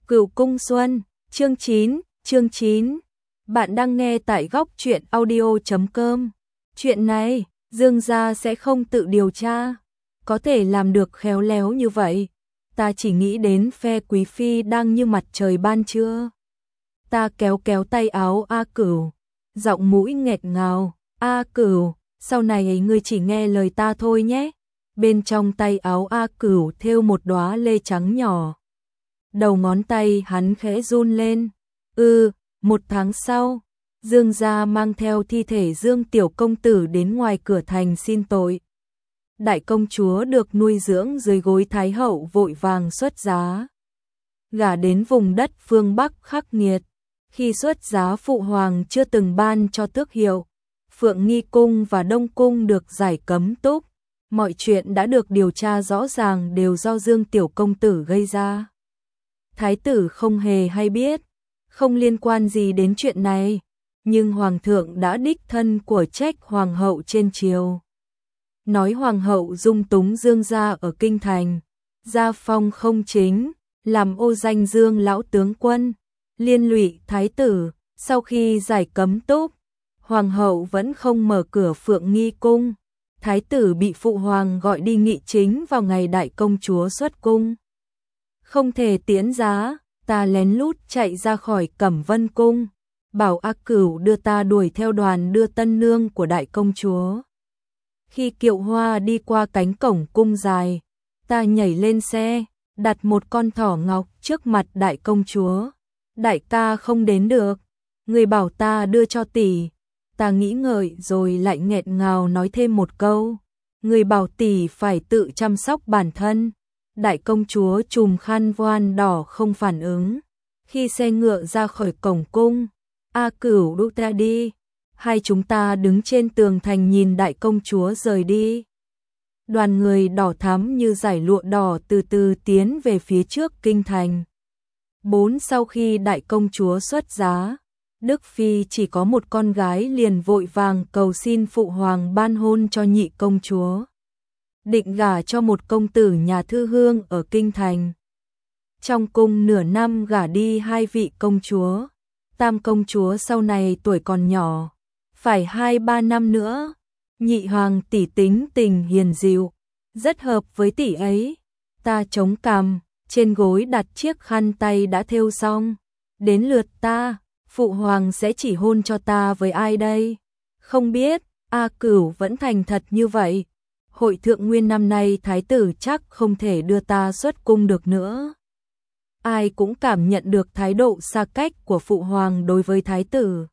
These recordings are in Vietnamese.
Cửu Cung Xuân, chương 9. Bạn đang nghe tại góc truyện audio.com. Chuyện này, Dương gia sẽ không tự điều tra, có thể làm được khéo léo như vậy. Ta chỉ nghĩ đến phe quý phi đang như mặt trời ban trưa. Ta kéo kéo tay áo A Cửu, giọng mũi nghẹt ngào, "A Cửu, sau này ngươi chỉ nghe lời ta thôi nhé." Bên trong tay áo A Cửu thêu một đóa lê trắng nhỏ. Đầu ngón tay hắn khẽ run lên. Một tháng sau, Dương gia mang theo thi thể Dương tiểu công tử đến ngoài cửa thành xin tội. Đại công chúa được nuôi dưỡng dưới gối thái hậu vội vàng xuất giá. Gả đến vùng đất phương Bắc khắc nghiệt, khi xuất giá phụ hoàng chưa từng ban cho tước hiệu. Phượng Nghi cung và Đông cung được giải cấm túc, mọi chuyện đã được điều tra rõ ràng đều do Dương tiểu công tử gây ra. Thái tử không hề hay biết, không liên quan gì đến chuyện này, nhưng hoàng thượng đã đích thân của trách hoàng hậu trên triều. Nói hoàng hậu dung túng Dương gia ở kinh thành, gia phong không chính, làm ô danh Dương lão tướng quân, liên lụy thái tử. Sau khi giải cấm túc, hoàng hậu vẫn không mở cửa Phượng Nghi cung, thái tử bị phụ hoàng gọi đi nghị chính vào ngày đại công chúa xuất cung. Không thể tiễn giá, ta lén lút chạy ra khỏi Cẩm Vân cung, bảo A Cửu đưa ta đuổi theo đoàn đưa tân nương của đại công chúa. Khi kiệu hoa đi qua cánh cổng cung dài, ta nhảy lên xe, đặt một con thỏ ngọc trước mặt đại công chúa. "Đại ca không đến được, người bảo ta đưa cho tỷ." Ta nghĩ ngợi rồi lại nghẹn ngào nói thêm một câu, "Người bảo tỷ phải tự chăm sóc bản thân." Đại công chúa trùm khăn voan đỏ không phản ứng. Khi xe ngựa ra khỏi cổng cung, "A Cửu đu ta đi." Hai chúng ta đứng trên tường thành nhìn đại công chúa rời đi. Đoàn người đỏ thắm như dải lụa đỏ từ từ tiến về phía trước kinh thành. Sau khi đại công chúa xuất giá, Đức Phi chỉ có một con gái liền vội vàng cầu xin phụ hoàng ban hôn cho nhị công chúa, định gả cho một công tử nhà thư hương ở kinh thành. Trong cung nửa năm gả đi 2 vị công chúa, tam công chúa sau này tuổi còn nhỏ, phải 2-3 năm nữa. Nhị hoàng tỷ tính tình hiền dịu, rất hợp với tỷ ấy. Ta chống cằm, trên gối đặt chiếc khăn tay đã thêu xong. Đến lượt ta, phụ hoàng sẽ chỉ hôn cho ta với ai đây? Không biết. A Cửu vẫn thành thật như vậy. Hội thượng nguyên năm nay thái tử chắc không thể đưa ta xuất cung được nữa. Ai cũng cảm nhận được thái độ xa cách của phụ hoàng đối với thái tử.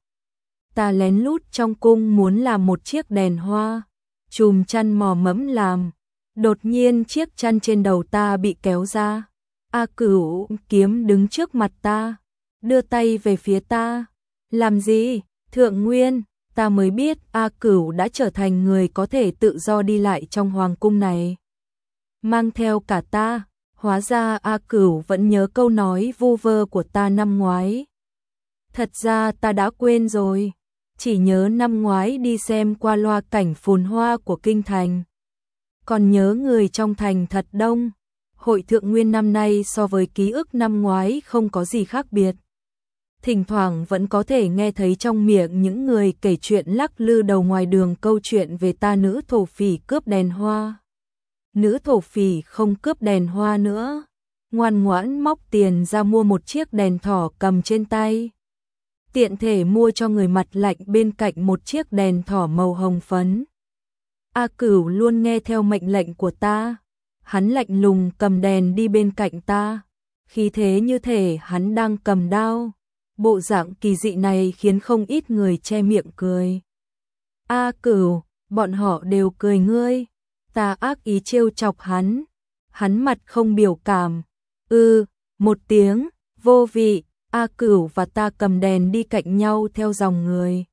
Ta lén lút trong cung muốn làm một chiếc đèn hoa, chùm chăn mò mẫm làm. Đột nhiên chiếc chăn trên đầu ta bị kéo ra. A Cửu kiếm đứng trước mặt ta, đưa tay về phía ta. "Làm gì?" "Thượng nguyên." Ta mới biết A Cửu đã trở thành người có thể tự do đi lại trong hoàng cung này, mang theo cả ta. Hóa ra A Cửu vẫn nhớ câu nói vu vơ của ta năm ngoái. Thật ra ta đã quên rồi, chỉ nhớ năm ngoái đi xem qua loa cảnh phồn hoa của kinh thành. Còn nhớ người trong thành thật đông. Hội thượng nguyên năm nay so với ký ức năm ngoái không có gì khác biệt. Thỉnh thoảng vẫn có thể nghe thấy trong miệng những người kể chuyện lắc lư đầu ngoài đường câu chuyện về ta nữ thổ phỉ cướp đèn hoa. Nữ thổ phỉ không cướp đèn hoa nữa, ngoan ngoãn móc tiền ra mua một chiếc đèn thỏ cầm trên tay. Tiện thể mua cho người mặt lạnh bên cạnh một chiếc đèn thỏ màu hồng phấn. A Cửu luôn nghe theo mệnh lệnh của ta. Hắn lạnh lùng cầm đèn đi bên cạnh ta, khí thế như thể hắn đang cầm đao. Bộ dạng kỳ dị này khiến không ít người che miệng cười. "A Cửu, bọn họ đều cười ngươi." Ta ác ý trêu chọc hắn. Hắn mặt không biểu cảm. Một tiếng, vô vị. A Cửu và ta cầm đèn đi cạnh nhau theo dòng người.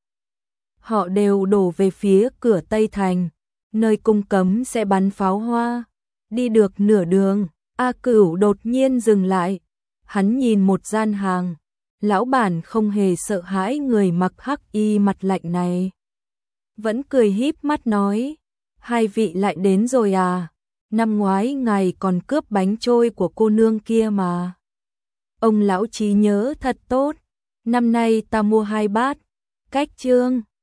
Họ đều đổ về phía cửa Tây Thành, nơi cung cấm sẽ bắn pháo hoa. Đi được nửa đường, A Cửu đột nhiên dừng lại. Hắn nhìn một gian hàng. Lão bản không hề sợ hãi người mặc hắc y mặt lạnh này, vẫn cười híp mắt nói: "Hai vị lại đến rồi à? Năm ngoái ngài còn cướp bánh trôi của cô nương kia mà." ông lão trí nhớ thật tốt. Năm nay ta mua 2 bát. Cách chương